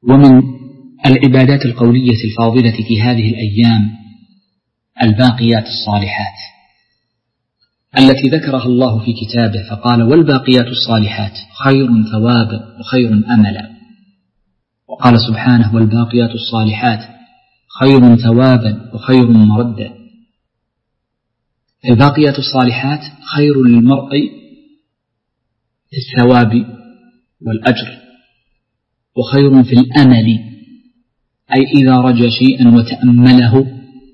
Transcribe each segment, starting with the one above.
ومن العبادات القولية الفاضلة في هذه الأيام الباقيات الصالحات التي ذكرها الله في كتابه، فقال: والباقيات الصالحات خير ثوابا وخير أملا. وقال سبحانه: والباقيات الصالحات خير ثوابا وخير مردا. الباقيات الصالحات خير للمرء في الثواب والأجر، وخير في الأمل، أي إذا رجى شيئا وتأمله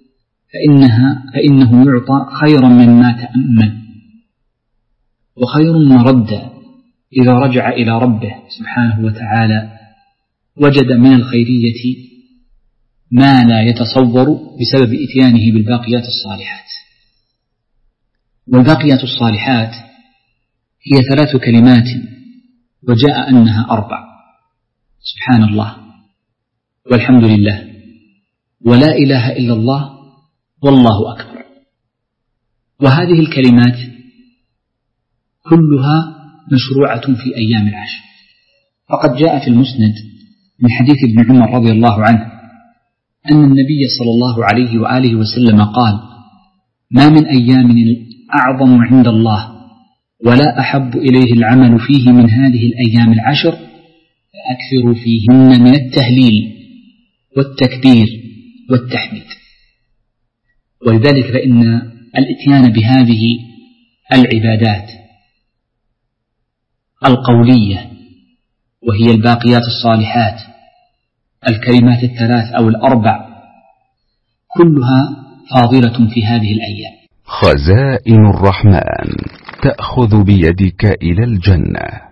فإنه يعطى خيرا مما تأمل. وخير مردا، إذا رجع إلى ربه سبحانه وتعالى وجد من الخيرية ما لا يتصور بسبب إتيانه بالباقيات الصالحات. والباقيات الصالحات هي 3 كلمات وجاء أنها 4: سبحان الله، والحمد لله، ولا إله إلا الله، والله أكبر. وهذه الكلمات كلها مشروعة في أيام العشر، فقد جاء في المسند من حديث ابن عمر رضي الله عنه أن النبي صلى الله عليه وآله وسلم قال: ما من أيام أعظم عند الله ولا أحب إليه العمل فيه من هذه الأيام العشر، فأكثروا فيهن من التهليل والتكبير والتحميد. ولذلك فإن الإتيان بهذه العبادات القولية وهي الباقيات الصالحات، الكلمات 3 أو 4، كلها فاضلة في هذه الأيام. خزائن الرحمن تأخذ بيدك إلى الجنة.